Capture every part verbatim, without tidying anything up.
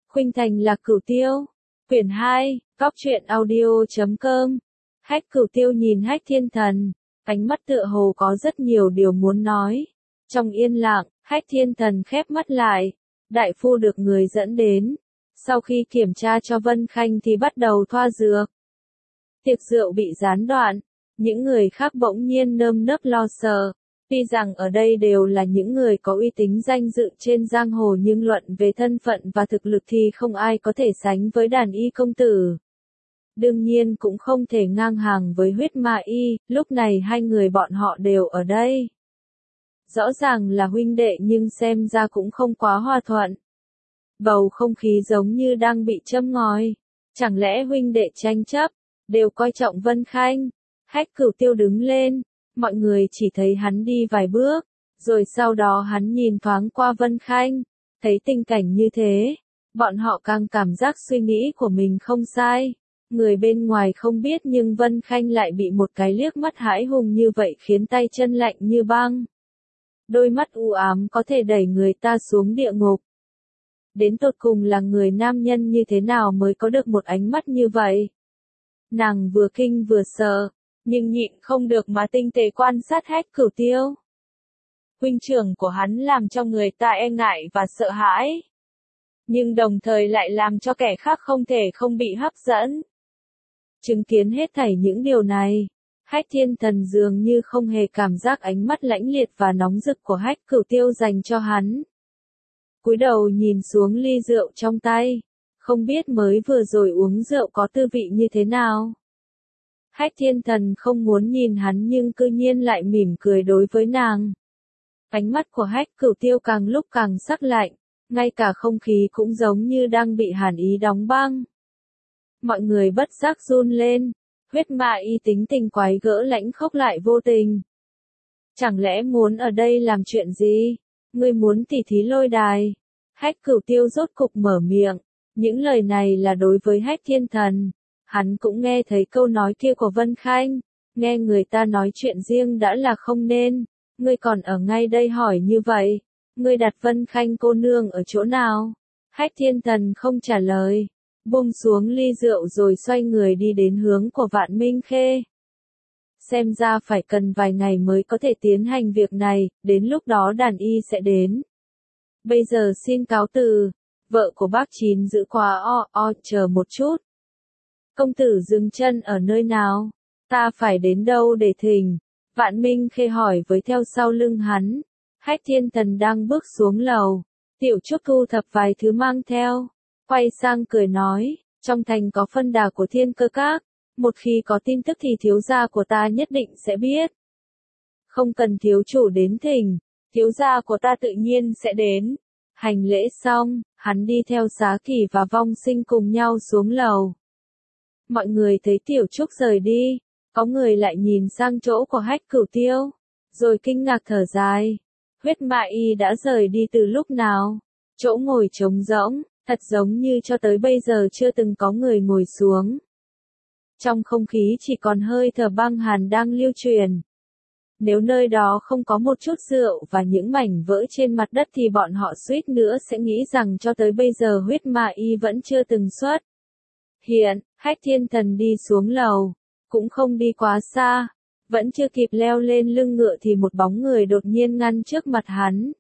Khuynh Thành là Cửu Tiêu. Quyển hai, góc truyện audio chấm com. Hách Cửu Tiêu nhìn Hách Thiên Thần, ánh mắt tựa hồ có rất nhiều điều muốn nói. Trong yên lặng, Hách Thiên Thần khép mắt lại. Đại phu được người dẫn đến. Sau khi kiểm tra cho Vân Khanh thì bắt đầu thoa dược. Tiệc rượu bị gián đoạn. Những người khác bỗng nhiên nơm nớp lo sợ. Tuy rằng ở đây đều là những người có uy tín danh dự trên giang hồ nhưng luận về thân phận và thực lực thì không ai có thể sánh với Đàn Y công tử. Đương nhiên cũng không thể ngang hàng với Huyết Ma Y, lúc này hai người bọn họ đều ở đây. Rõ ràng là huynh đệ nhưng xem ra cũng không quá hòa thuận. Bầu không khí giống như đang bị châm ngòi. Chẳng lẽ huynh đệ tranh chấp, đều coi trọng Vân Khanh? Hách Cửu Tiêu đứng lên. Mọi người chỉ thấy hắn đi vài bước, rồi sau đó hắn nhìn thoáng qua Vân Khanh, thấy tình cảnh như thế, bọn họ càng cảm giác suy nghĩ của mình không sai. Người bên ngoài không biết nhưng Vân Khanh lại bị một cái liếc mắt hãi hùng như vậy khiến tay chân lạnh như băng. Đôi mắt u ám có thể đẩy người ta xuống địa ngục. Đến tột cùng là người nam nhân như thế nào mới có được một ánh mắt như vậy? Nàng vừa kinh vừa sợ. Nhưng nhịn không được mà tinh tế quan sát Hách Cửu Tiêu. Huynh trưởng của hắn làm cho người ta e ngại và sợ hãi. Nhưng đồng thời lại làm cho kẻ khác không thể không bị hấp dẫn. Chứng kiến hết thảy những điều này, Hách Thiên Thần dường như không hề cảm giác ánh mắt lãnh liệt và nóng rực của Hách Cửu Tiêu dành cho hắn. Cúi đầu nhìn xuống ly rượu trong tay, không biết mới vừa rồi uống rượu có tư vị như thế nào. Hách Thiên Thần không muốn nhìn hắn nhưng cư nhiên lại mỉm cười đối với nàng. Ánh mắt của Hách Cửu Tiêu càng lúc càng sắc lạnh, ngay cả không khí cũng giống như đang bị hàn ý đóng băng. Mọi người bất giác run lên, Huyết Ma Y tính tình quái gỡ lãnh khốc lại vô tình. Chẳng lẽ muốn ở đây làm chuyện gì? Ngươi muốn tỉ thí lôi đài? Hách Cửu Tiêu rốt cục mở miệng, những lời này là đối với Hách Thiên Thần. Hắn cũng nghe thấy câu nói kia của Vân Khanh, nghe người ta nói chuyện riêng đã là không nên, ngươi còn ở ngay đây hỏi như vậy, ngươi đặt Vân Khanh cô nương ở chỗ nào? Hách Thiên Thần không trả lời, buông xuống ly rượu rồi xoay người đi đến hướng của Vạn Minh Khê. Xem ra phải cần vài ngày mới có thể tiến hành việc này, đến lúc đó Đàn Y sẽ đến. Bây giờ xin cáo từ, vợ của bác Chín giữ quá o o chờ một chút. Công tử dừng chân ở nơi nào? Ta phải đến đâu để thỉnh? Vạn Minh Khê hỏi với theo sau lưng hắn. Hách Thiên Thần đang bước xuống lầu. Tiểu Trúc thu thập vài thứ mang theo. Quay sang cười nói, trong thành có phân đà của Thiên Cơ Các. Một khi có tin tức thì thiếu gia của ta nhất định sẽ biết. Không cần thiếu chủ đến thỉnh, thiếu gia của ta tự nhiên sẽ đến. Hành lễ xong, hắn đi theo Giá Kỳ và Vong Sinh cùng nhau xuống lầu. Mọi người thấy Tiểu Trúc rời đi, có người lại nhìn sang chỗ của Hách Cửu Tiêu, rồi kinh ngạc thở dài. Huyết Ma Y đã rời đi từ lúc nào? Chỗ ngồi trống rỗng, thật giống như cho tới bây giờ chưa từng có người ngồi xuống. Trong không khí chỉ còn hơi thở băng hàn đang lưu truyền. Nếu nơi đó không có một chút rượu và những mảnh vỡ trên mặt đất thì bọn họ suýt nữa sẽ nghĩ rằng cho tới bây giờ Huyết Ma Y vẫn chưa từng xuất hiện. Hách Thiên Thần đi xuống lầu, cũng không đi quá xa, vẫn chưa kịp leo lên lưng ngựa thì một bóng người đột nhiên ngăn trước mặt hắn.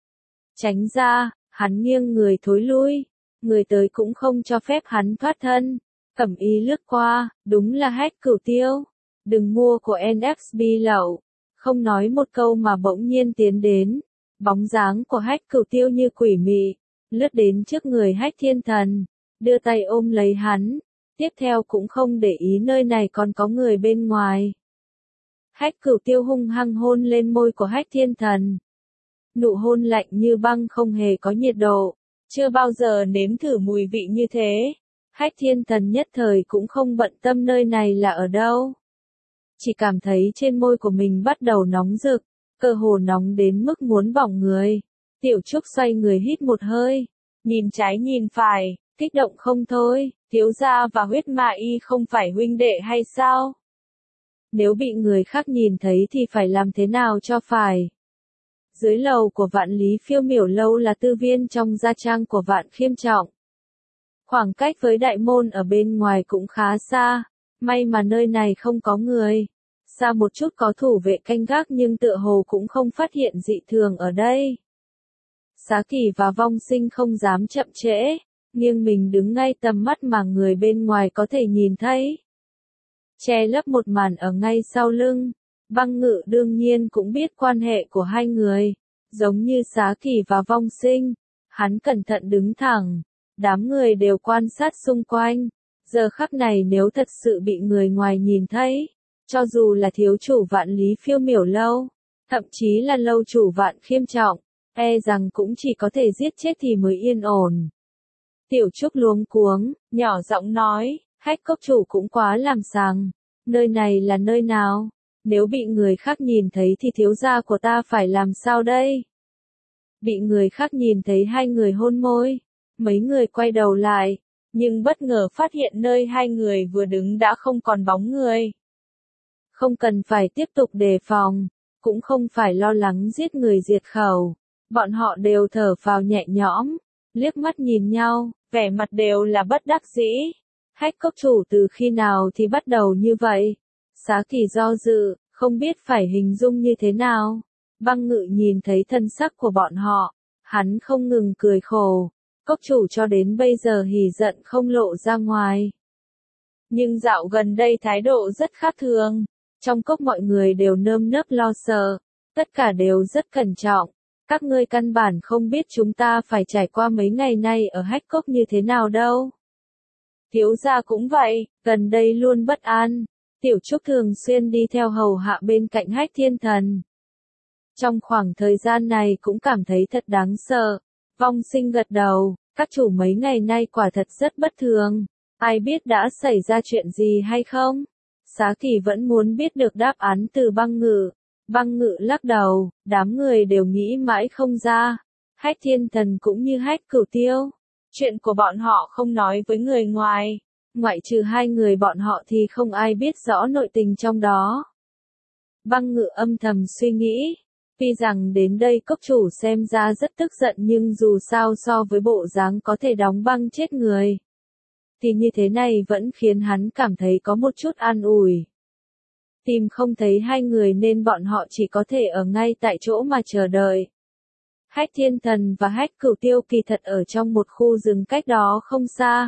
Tránh ra, hắn nghiêng người thối lui, người tới cũng không cho phép hắn thoát thân. Cẩm Y lướt qua, đúng là Hách Cửu Tiêu, đừng mua của en ép bê lậu, không nói một câu mà bỗng nhiên tiến đến. Bóng dáng của Hách Cửu Tiêu như quỷ mị, lướt đến trước người Hách Thiên Thần, đưa tay ôm lấy hắn. Tiếp theo cũng không để ý nơi này còn có người bên ngoài. Hách Cửu Tiêu hung hăng hôn lên môi của Hách Thiên Thần. Nụ hôn lạnh như băng không hề có nhiệt độ, chưa bao giờ nếm thử mùi vị như thế. Hách Thiên Thần nhất thời cũng không bận tâm nơi này là ở đâu. Chỉ cảm thấy trên môi của mình bắt đầu nóng rực, cơ hồ nóng đến mức muốn bỏng người. Tiểu Trúc xoay người hít một hơi, nhìn trái nhìn phải, kích động không thôi. Thiếu gia và Huyết Ma Y không phải huynh đệ hay sao? Nếu bị người khác nhìn thấy thì phải làm thế nào cho phải? Dưới lầu của Vạn Lý Phiêu Miểu lâu là tư viên trong gia trang của Vạn Khiêm Trọng. Khoảng cách với đại môn ở bên ngoài cũng khá xa, may mà nơi này không có người. Xa một chút có thủ vệ canh gác nhưng tựa hồ cũng không phát hiện dị thường ở đây. Xá Kỳ và Vong Sinh không dám chậm trễ, nghiêng mình đứng ngay tầm mắt mà người bên ngoài có thể nhìn thấy. Che lấp một màn ở ngay sau lưng, Băng Ngự đương nhiên cũng biết quan hệ của hai người, giống như Xá Kỳ và Vong Sinh, hắn cẩn thận đứng thẳng, đám người đều quan sát xung quanh, giờ khắc này nếu thật sự bị người ngoài nhìn thấy, cho dù là thiếu chủ Vạn Lý Phiêu Miểu Lâu, thậm chí là lâu chủ Vạn Khiêm Trọng, e rằng cũng chỉ có thể giết chết thì mới yên ổn. Tiểu Trúc luống cuống, nhỏ giọng nói, Hách cốc chủ cũng quá làm sằng, nơi này là nơi nào? Nếu bị người khác nhìn thấy thì thiếu gia của ta phải làm sao đây? Bị người khác nhìn thấy hai người hôn môi, mấy người quay đầu lại, nhưng bất ngờ phát hiện nơi hai người vừa đứng đã không còn bóng người. Không cần phải tiếp tục đề phòng, cũng không phải lo lắng giết người diệt khẩu, bọn họ đều thở phào nhẹ nhõm, liếc mắt nhìn nhau, vẻ mặt đều là bất đắc dĩ. Hách cốc chủ từ khi nào thì bắt đầu như vậy? Xá Kỳ do dự, không biết phải hình dung như thế nào. Băng Ngự nhìn thấy thân sắc của bọn họ, hắn không ngừng cười khổ. Cốc chủ cho đến bây giờ hỉ giận không lộ ra ngoài. Nhưng dạo gần đây thái độ rất khác thường. Trong cốc mọi người đều nơm nớp lo sợ, tất cả đều rất cẩn trọng. Các ngươi căn bản không biết chúng ta phải trải qua mấy ngày nay ở Hách cốc như thế nào đâu. Thiếu gia cũng vậy, gần đây luôn bất an. Tiểu Trúc thường xuyên đi theo hầu hạ bên cạnh Hách Thiên Thần. Trong khoảng thời gian này cũng cảm thấy thật đáng sợ. Vong Sinh gật đầu, các chủ mấy ngày nay quả thật rất bất thường. Ai biết đã xảy ra chuyện gì hay không? Xá Kỳ vẫn muốn biết được đáp án từ Băng Ngự. Băng Ngự lắc đầu, đám người đều nghĩ mãi không ra. Hách Thiên Thần cũng như Hách Cửu Tiêu. Chuyện của bọn họ không nói với người ngoài. Ngoại trừ hai người bọn họ thì không ai biết rõ nội tình trong đó. Băng Ngự âm thầm suy nghĩ. Tuy rằng đến đây cốc chủ xem ra rất tức giận nhưng dù sao so với bộ dáng có thể đóng băng chết người, thì như thế này vẫn khiến hắn cảm thấy có một chút an ủi. Tìm không thấy hai người nên bọn họ chỉ có thể ở ngay tại chỗ mà chờ đợi. Hách Thiên Thần và Hách Cửu Tiêu kỳ thật ở trong một khu rừng cách đó không xa.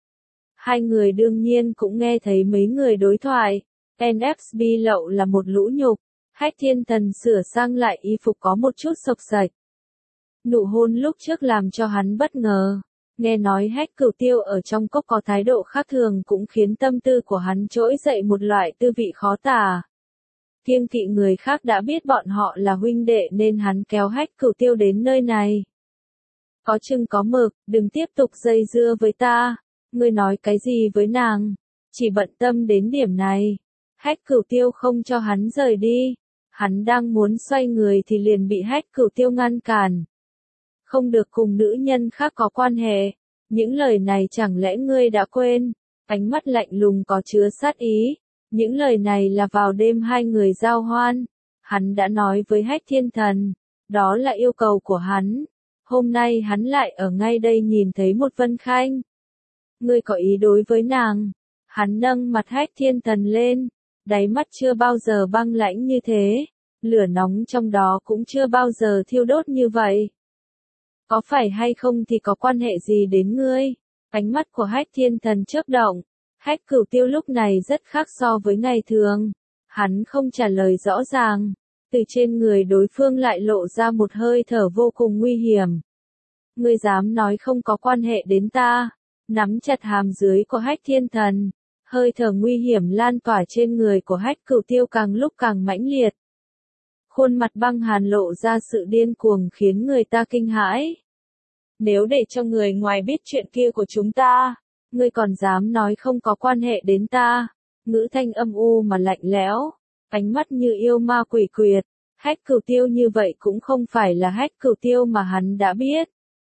Hai người đương nhiên cũng nghe thấy mấy người đối thoại. en ép bê lậu là một lũ nhục. Hách Thiên Thần sửa sang lại y phục có một chút xộc xạch. Nụ hôn lúc trước làm cho hắn bất ngờ. Nghe nói Hách Cửu Tiêu ở trong cốc có thái độ khác thường cũng khiến tâm tư của hắn trỗi dậy một loại tư vị khó tả. Kiêng kỵ người khác đã biết bọn họ là huynh đệ nên hắn kéo Hách Cửu Tiêu đến nơi này. Có chừng có mực, đừng tiếp tục dây dưa với ta. Ngươi nói cái gì với nàng? Chỉ bận tâm đến điểm này. Hách Cửu Tiêu không cho hắn rời đi. Hắn đang muốn xoay người thì liền bị Hách Cửu Tiêu ngăn cản. Không được cùng nữ nhân khác có quan hệ. Những lời này chẳng lẽ ngươi đã quên? Ánh mắt lạnh lùng có chứa sát ý. Những lời này là vào đêm hai người giao hoan. Hắn đã nói với Hách Thiên Thần. Đó là yêu cầu của hắn. Hôm nay hắn lại ở ngay đây nhìn thấy một Vân Khanh. Ngươi có ý đối với nàng. Hắn nâng mặt Hách Thiên Thần lên. Đáy mắt chưa bao giờ băng lãnh như thế. Lửa nóng trong đó cũng chưa bao giờ thiêu đốt như vậy. Có phải hay không thì có quan hệ gì đến ngươi? Ánh mắt của Hách Thiên Thần chớp động. Hách Cửu Tiêu lúc này rất khác so với ngày thường. Hắn không trả lời rõ ràng. Từ trên người đối phương lại lộ ra một hơi thở vô cùng nguy hiểm. Ngươi dám nói không có quan hệ đến ta. Nắm chặt hàm dưới của Hách Thiên Thần. Hơi thở nguy hiểm lan tỏa trên người của Hách Cửu Tiêu càng lúc càng mãnh liệt. Khuôn mặt băng hàn lộ ra sự điên cuồng khiến người ta kinh hãi. Nếu để cho người ngoài biết chuyện kia của chúng ta, ngươi còn dám nói không có quan hệ đến ta. Ngữ thanh âm u mà lạnh lẽo, ánh mắt như yêu ma quỷ quyệt. Hách Cửu Tiêu như vậy cũng không phải là Hách Cửu Tiêu mà hắn đã biết.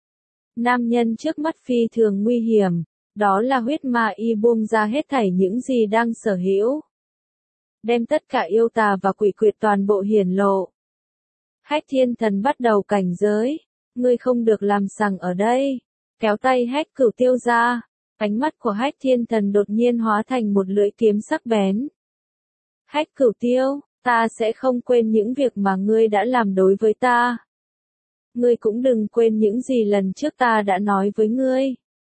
Nam nhân trước mắt phi thường nguy hiểm, đó là huyết ma y buông ra hết thảy những gì đang sở hữu. Đem tất cả yêu tà và quỷ quyệt toàn bộ hiển lộ. Hách Thiên Thần bắt đầu cảnh giới, ngươi không được làm sằng ở đây. Kéo tay Hách Cửu Tiêu ra, Ánh mắt của Hách Thiên Thần đột nhiên hóa thành một lưỡi kiếm sắc bén. Hách Cửu Tiêu, ta sẽ không quên những việc mà ngươi đã làm đối với ta. Ngươi cũng đừng quên những gì lần trước ta đã nói với ngươi.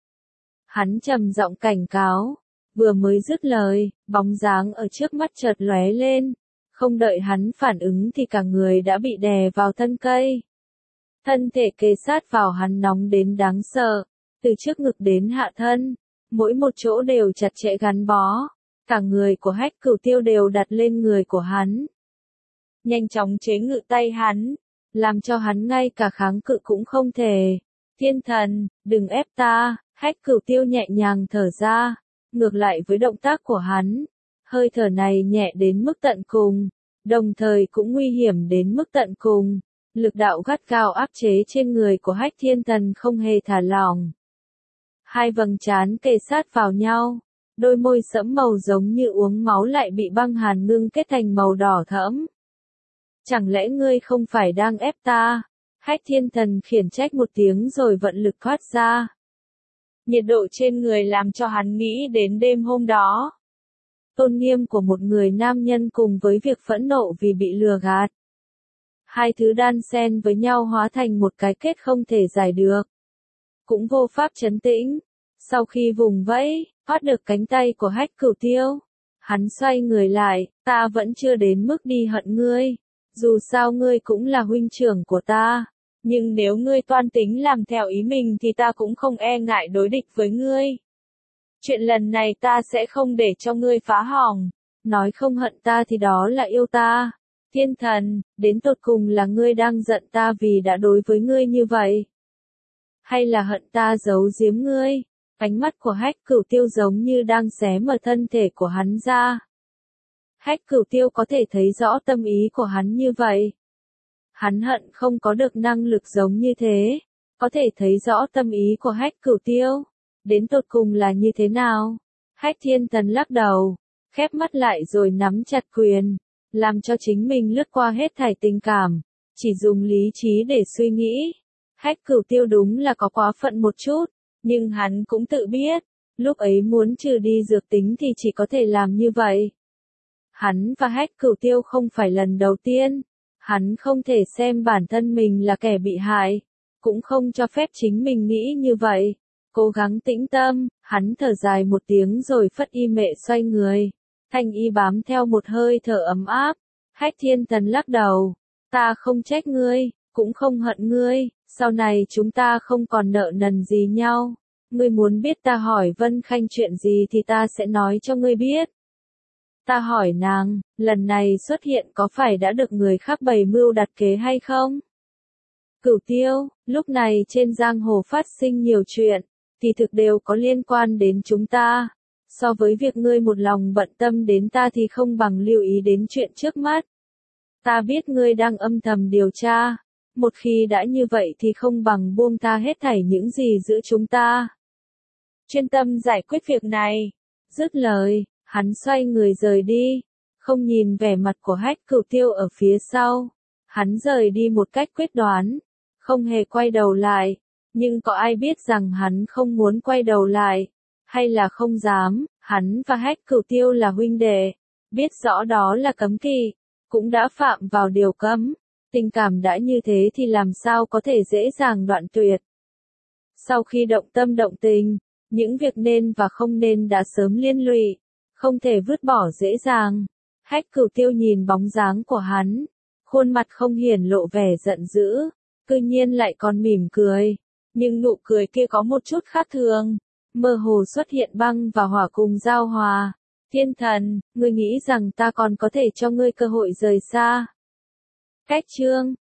Hắn trầm giọng cảnh cáo, vừa mới dứt lời, bóng dáng ở trước mắt chợt lóe lên, không đợi hắn phản ứng thì cả người đã bị đè vào thân cây. Thân thể kề sát vào hắn nóng đến đáng sợ, từ trước ngực đến hạ thân, mỗi một chỗ đều chặt chẽ gắn bó, cả người của Hách Cửu Tiêu đều đặt lên người của hắn. Nhanh chóng chế ngự tay hắn, làm cho hắn ngay cả kháng cự cũng không thể. Thiên Thần, đừng ép ta, Hách Cửu Tiêu nhẹ nhàng thở ra, ngược lại với động tác của hắn. Hơi thở này nhẹ đến mức tận cùng, đồng thời cũng nguy hiểm đến mức tận cùng. Lực đạo gắt gao áp chế trên người của Hách Thiên Thần không hề thả lỏng. Hai vầng trán kề sát vào nhau, đôi môi sẫm màu giống như uống máu lại bị băng hàn ngưng kết thành màu đỏ thẫm. Chẳng lẽ ngươi không phải đang ép ta? Hách Thiên Thần khiển trách một tiếng rồi vận lực thoát ra. Nhiệt độ trên người làm cho hắn nghĩ đến đêm hôm đó. Tôn nghiêm của một người nam nhân cùng với việc phẫn nộ vì bị lừa gạt. Hai thứ đan xen với nhau hóa thành một cái kết không thể giải được. Cũng vô pháp trấn tĩnh. Sau khi vùng vẫy, thoát được cánh tay của Hách Cửu Tiêu, hắn xoay người lại, ta vẫn chưa đến mức đi hận ngươi. Dù sao ngươi cũng là huynh trưởng của ta. Nhưng nếu ngươi toan tính làm theo ý mình thì ta cũng không e ngại đối địch với ngươi. Chuyện lần này ta sẽ không để cho ngươi phá hỏng. Nói không hận ta thì đó là yêu ta. Thiên Thần, đến tột cùng là ngươi đang giận ta vì đã đối với ngươi như vậy? Hay là hận ta giấu giếm ngươi? Ánh mắt của Hách Cửu Tiêu giống như đang xé mở thân thể của hắn ra. Hách Cửu Tiêu có thể thấy rõ tâm ý của hắn như vậy. Hắn hận không có được năng lực giống như thế. Có thể thấy rõ tâm ý của Hách Cửu Tiêu. Đến tột cùng là như thế nào? Hách Thiên Thần lắc đầu, khép mắt lại rồi nắm chặt quyền, làm cho chính mình lướt qua hết thảy tình cảm, chỉ dùng lý trí để suy nghĩ. Hách Cửu Tiêu đúng là có quá phận một chút, nhưng hắn cũng tự biết, lúc ấy muốn trừ đi dược tính thì chỉ có thể làm như vậy. Hắn và Hách Cửu Tiêu không phải lần đầu tiên, hắn không thể xem bản thân mình là kẻ bị hại, cũng không cho phép chính mình nghĩ như vậy. Cố gắng tĩnh tâm, hắn thở dài một tiếng rồi phất y mệ xoay người. Thanh y bám theo một hơi thở ấm áp. Hách Thiên Thần lắc đầu. Ta không trách ngươi, cũng không hận ngươi, sau này chúng ta không còn nợ nần gì nhau. Ngươi muốn biết ta hỏi Vân Khanh chuyện gì thì ta sẽ nói cho ngươi biết. Ta hỏi nàng, lần này xuất hiện có phải đã được người khác bày mưu đặt kế hay không? Cửu Tiêu, lúc này trên giang hồ phát sinh nhiều chuyện, thì thực đều có liên quan đến chúng ta. So với việc ngươi một lòng bận tâm đến ta thì không bằng lưu ý đến chuyện trước mắt. Ta biết ngươi đang âm thầm điều tra. Một khi đã như vậy thì không bằng buông tha hết thảy những gì giữa chúng ta. Chuyên tâm giải quyết việc này. Dứt lời, hắn xoay người rời đi. Không nhìn vẻ mặt của Hách Cửu Tiêu ở phía sau. Hắn rời đi một cách quyết đoán. Không hề quay đầu lại. Nhưng có ai biết rằng hắn không muốn quay đầu lại, hay là không dám, hắn và Hách Cửu Tiêu là huynh đệ, biết rõ đó là cấm kỵ, cũng đã phạm vào điều cấm, tình cảm đã như thế thì làm sao có thể dễ dàng đoạn tuyệt. Sau khi động tâm động tình, những việc nên và không nên đã sớm liên lụy, không thể vứt bỏ dễ dàng. Hách Cửu Tiêu nhìn bóng dáng của hắn, khuôn mặt không hiển lộ vẻ giận dữ, cư nhiên lại còn mỉm cười. Nhưng nụ cười kia có một chút khác thường, mơ hồ xuất hiện băng và hỏa cùng giao hòa. Thiên Thần, ngươi nghĩ rằng ta còn có thể cho ngươi cơ hội rời xa? Cách chương